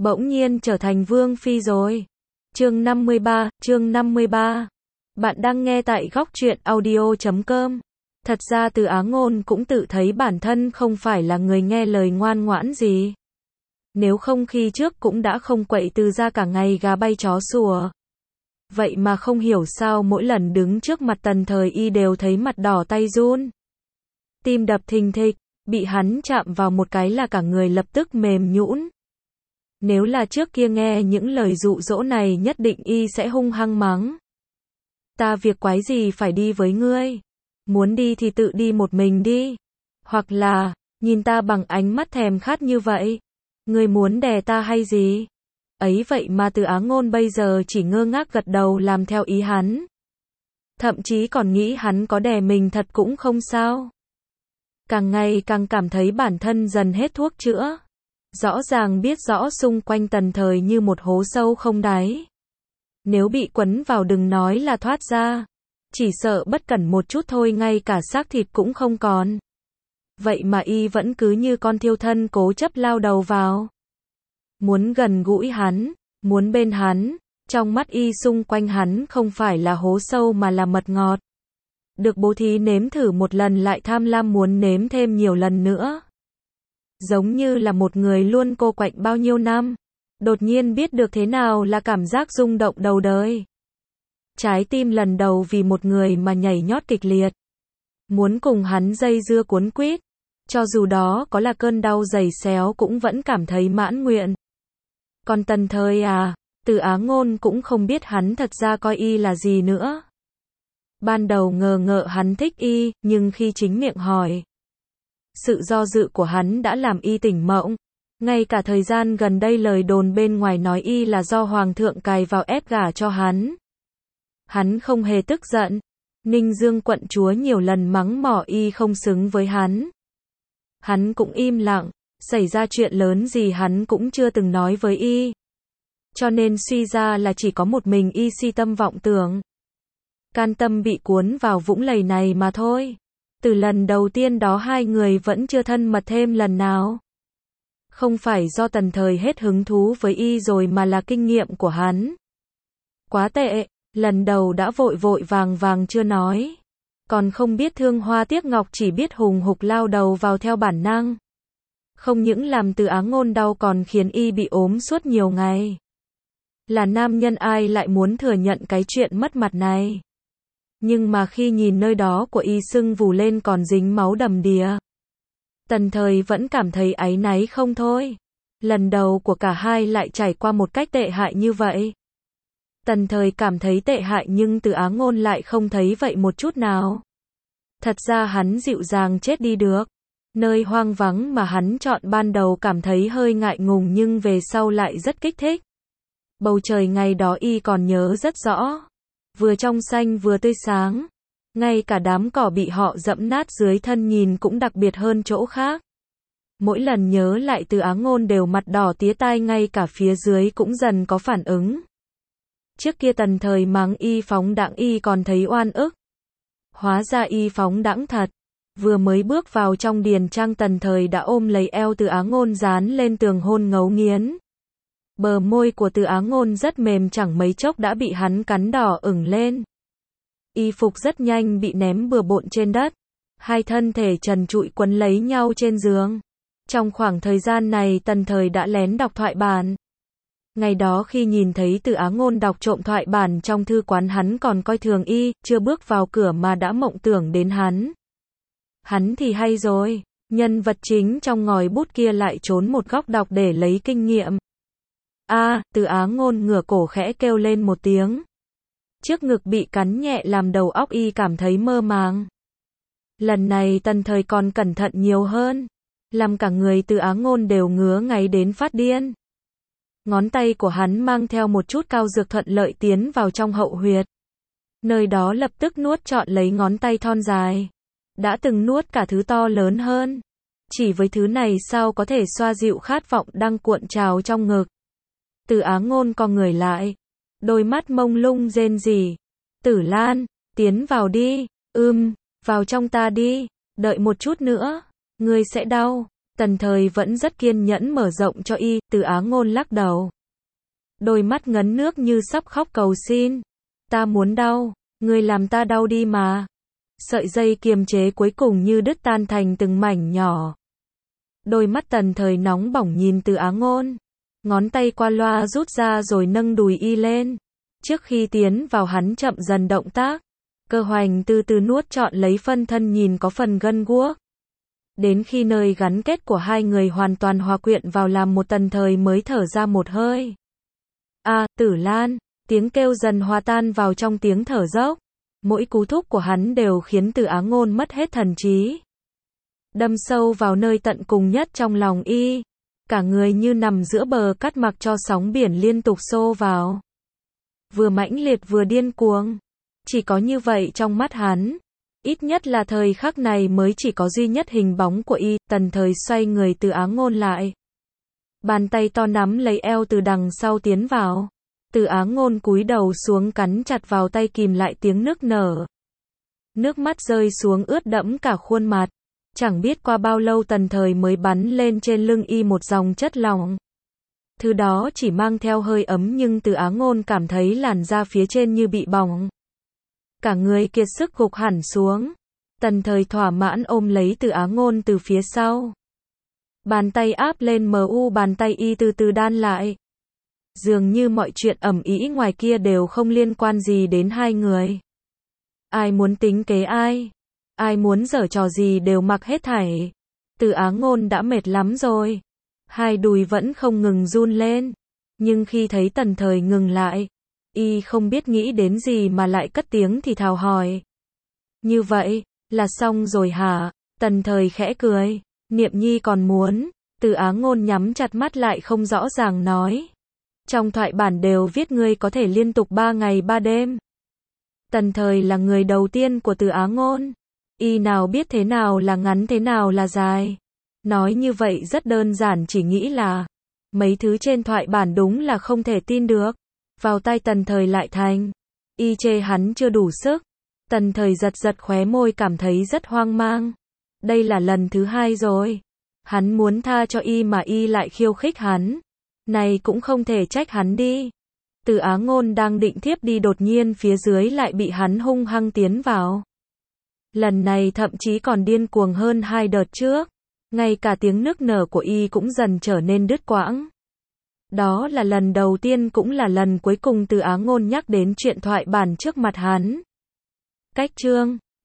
bỗng nhiên trở thành vương phi rồi. Chương 53. Bạn đang nghe tại góc truyện audio.com. Thật ra Từ Á Ngôn cũng tự thấy bản thân không phải là người nghe lời ngoan ngoãn gì. Nếu không khi trước cũng đã không quậy từ ra cả ngày gà bay chó sủa. Vậy mà không hiểu sao mỗi lần đứng trước mặt Tần Thời Y đều thấy mặt đỏ tay run. Tim đập thình thịch, bị hắn chạm vào một cái là cả người lập tức mềm nhũn. Nếu là trước kia nghe những lời dụ dỗ này nhất định y sẽ hung hăng mắng. Ta việc quái gì phải đi với ngươi? Muốn đi thì tự đi một mình đi. Hoặc là, nhìn ta bằng ánh mắt thèm khát như vậy. Ngươi muốn đè ta hay gì? Ấy vậy mà Từ Á Ngôn bây giờ chỉ ngơ ngác gật đầu làm theo ý hắn. Thậm chí còn nghĩ hắn có đè mình thật cũng không sao. Càng ngày càng cảm thấy bản thân dần hết thuốc chữa. Rõ ràng biết rõ xung quanh Tần Thời như một hố sâu không đáy. Nếu bị quấn vào đừng nói là thoát ra. Chỉ sợ bất cẩn một chút thôi ngay cả xác thịt cũng không còn. Vậy mà y vẫn cứ như con thiêu thân cố chấp lao đầu vào. Muốn gần gũi hắn, muốn bên hắn, trong mắt y xung quanh hắn không phải là hố sâu mà là mật ngọt. Được bố thí nếm thử một lần lại tham lam muốn nếm thêm nhiều lần nữa. Giống như là một người luôn cô quạnh bao nhiêu năm, đột nhiên biết được thế nào là cảm giác rung động đầu đời. Trái tim lần đầu vì một người mà nhảy nhót kịch liệt. Muốn cùng hắn dây dưa cuốn quýt, cho dù đó có là cơn đau giày xéo cũng vẫn cảm thấy mãn nguyện. Còn Tần Thời Từ Á Ngôn cũng không biết hắn thật ra coi y là gì nữa. Ban đầu ngờ ngợ hắn thích y, nhưng khi chính miệng hỏi, sự do dự của hắn đã làm y tỉnh mộng. Ngay cả thời gian gần đây lời đồn bên ngoài nói y là do Hoàng thượng cài vào ép gả cho hắn. Hắn không hề tức giận. Ninh Dương quận chúa nhiều lần mắng mỏ y không xứng với hắn. Hắn cũng im lặng, xảy ra chuyện lớn gì hắn cũng chưa từng nói với y. Cho nên suy ra là chỉ có một mình y si tâm vọng tưởng. Can tâm bị cuốn vào vũng lầy này mà thôi. Từ lần đầu tiên đó hai người vẫn chưa thân mật thêm lần nào. Không phải do Tần Thời hết hứng thú với y rồi mà là kinh nghiệm của hắn. Quá tệ, lần đầu đã vội vội vàng chưa nói. Còn không biết thương hoa tiếc ngọc chỉ biết hùng hục lao đầu vào theo bản năng. Không những làm Từ Á Ngôn đau còn khiến y bị ốm suốt nhiều ngày. Là nam nhân ai lại muốn thừa nhận cái chuyện mất mặt này. Nhưng mà khi nhìn nơi đó của y sưng vù lên còn dính máu đầm đìa. Tần Thời vẫn cảm thấy áy náy không thôi. Lần đầu của cả hai lại trải qua một cách tệ hại như vậy. Tần Thời cảm thấy tệ hại nhưng Từ Á Ngôn lại không thấy vậy một chút nào. Thật ra hắn dịu dàng chết đi được. Nơi hoang vắng mà hắn chọn ban đầu cảm thấy hơi ngại ngùng nhưng về sau lại rất kích thích. Bầu trời ngày đó y còn nhớ rất rõ. Vừa trong xanh vừa tươi sáng. Ngay cả đám cỏ bị họ dẫm nát dưới thân nhìn cũng đặc biệt hơn chỗ khác. Mỗi lần nhớ lại Từ Á Ngôn đều mặt đỏ tía tai ngay cả phía dưới cũng dần có phản ứng. Trước kia Tần Thời mắng y phóng đãng y còn thấy oan ức. Hóa ra y phóng đãng thật. Vừa mới bước vào trong điền trang Tần Thời đã ôm lấy eo Từ Á Ngôn dán lên tường hôn ngấu nghiến. Bờ môi của Từ Á Ngôn rất mềm chẳng mấy chốc đã bị hắn cắn đỏ ửng lên. Y phục rất nhanh bị ném bừa bộn trên đất. Hai thân thể trần trụi quấn lấy nhau trên giường. Trong khoảng thời gian này Tần Thời đã lén đọc thoại bản. Ngày đó khi nhìn thấy Từ Á Ngôn đọc trộm thoại bản trong thư quán hắn còn coi thường y, chưa bước vào cửa mà đã mộng tưởng đến hắn. Hắn thì hay rồi, nhân vật chính trong ngòi bút kia lại trốn một góc đọc để lấy kinh nghiệm. Từ Á Ngôn ngửa cổ khẽ kêu lên một tiếng. Trước ngực bị cắn nhẹ làm đầu óc y cảm thấy mơ màng. Lần này Tần Thời còn cẩn thận nhiều hơn. Làm cả người Từ Á Ngôn đều ngứa ngáy đến phát điên. Ngón tay của hắn mang theo một chút cao dược thuận lợi tiến vào trong hậu huyệt. Nơi đó lập tức nuốt trọn lấy ngón tay thon dài. Đã từng nuốt cả thứ to lớn hơn. Chỉ với thứ này sao có thể xoa dịu khát vọng đang cuộn trào trong ngực. Từ Á Ngôn co người lại. Đôi mắt mông lung rên rỉ. Tử Lan, tiến vào đi. Vào trong ta đi. Đợi một chút nữa. Ngươi sẽ đau. Tần Thời vẫn rất kiên nhẫn mở rộng cho y, Từ Á Ngôn lắc đầu. Đôi mắt ngấn nước như sắp khóc cầu xin. Ta muốn đau, ngươi làm ta đau đi mà. Sợi dây kiềm chế cuối cùng như đứt tan thành từng mảnh nhỏ. Đôi mắt Tần Thời nóng bỏng nhìn Từ Á Ngôn. Ngón tay qua loa rút ra rồi nâng đùi y lên. Trước khi tiến vào hắn chậm dần động tác. Cơ hoành từ từ nuốt trọn lấy phân thân nhìn có phần gân guốc. Đến khi nơi gắn kết của hai người hoàn toàn hòa quyện vào làm một, Tần Thời mới thở ra một hơi. A, Tử Lan, tiếng kêu dần hòa tan vào trong tiếng thở dốc. Mỗi cú thúc của hắn đều khiến Từ Á Ngôn mất hết thần trí. Đâm sâu vào nơi tận cùng nhất trong lòng y. Cả người như nằm giữa bờ cát mặc cho sóng biển liên tục xô vào. Vừa mãnh liệt vừa điên cuồng. Chỉ có như vậy trong mắt hắn. Ít nhất là thời khắc này mới chỉ có duy nhất hình bóng của y. Tần Thời xoay người Từ Á Ngôn lại. Bàn tay to nắm lấy eo từ đằng sau tiến vào. Từ Á Ngôn cúi đầu xuống cắn chặt vào tay kìm lại tiếng nức nở. Nước mắt rơi xuống ướt đẫm cả khuôn mặt. Chẳng biết qua bao lâu Tần Thời mới bắn lên trên lưng y một dòng chất lỏng. Thứ đó chỉ mang theo hơi ấm nhưng Từ Á Ngôn cảm thấy làn da phía trên như bị bỏng. Cả người kiệt sức gục hẳn xuống. Tần Thời thỏa mãn ôm lấy Từ Á Ngôn từ phía sau. Bàn tay áp lên bàn tay y từ từ đan lại. Dường như mọi chuyện ầm ĩ ngoài kia đều không liên quan gì đến hai người. Ai muốn tính kế ai? Ai muốn giở trò gì đều mặc hết thảy. Từ Á Ngôn đã mệt lắm rồi. Hai đùi vẫn không ngừng run lên. Nhưng khi thấy Tần Thời ngừng lại, y không biết nghĩ đến gì mà lại cất tiếng thì thào hỏi. Như vậy, là xong rồi hả? Tần Thời khẽ cười. Niệm nhi còn muốn. Từ Á Ngôn nhắm chặt mắt lại không rõ ràng nói. Trong thoại bản đều viết ngươi có thể liên tục 3 ngày 3 đêm. Tần Thời là người đầu tiên của Từ Á Ngôn. Y nào biết thế nào là ngắn thế nào là dài. Nói như vậy rất đơn giản, chỉ nghĩ là mấy thứ trên thoại bản đúng là không thể tin được. Vào tay Tần Thời lại thành. Y chê hắn chưa đủ sức. Tần Thời giật giật khóe môi cảm thấy rất hoang mang. Đây là lần thứ 2 rồi. Hắn muốn tha cho y mà y lại khiêu khích hắn. Này cũng không thể trách hắn đi. Từ Á Ngôn đang định thiếp đi đột nhiên phía dưới lại bị hắn hung hăng tiến vào. Lần này thậm chí còn điên cuồng hơn 2 đợt trước. Ngay cả tiếng nức nở của y cũng dần trở nên đứt quãng. Đó là lần đầu tiên cũng là lần cuối cùng Từ Á Ngôn nhắc đến chuyện thoại bản trước mặt hắn. Cách chương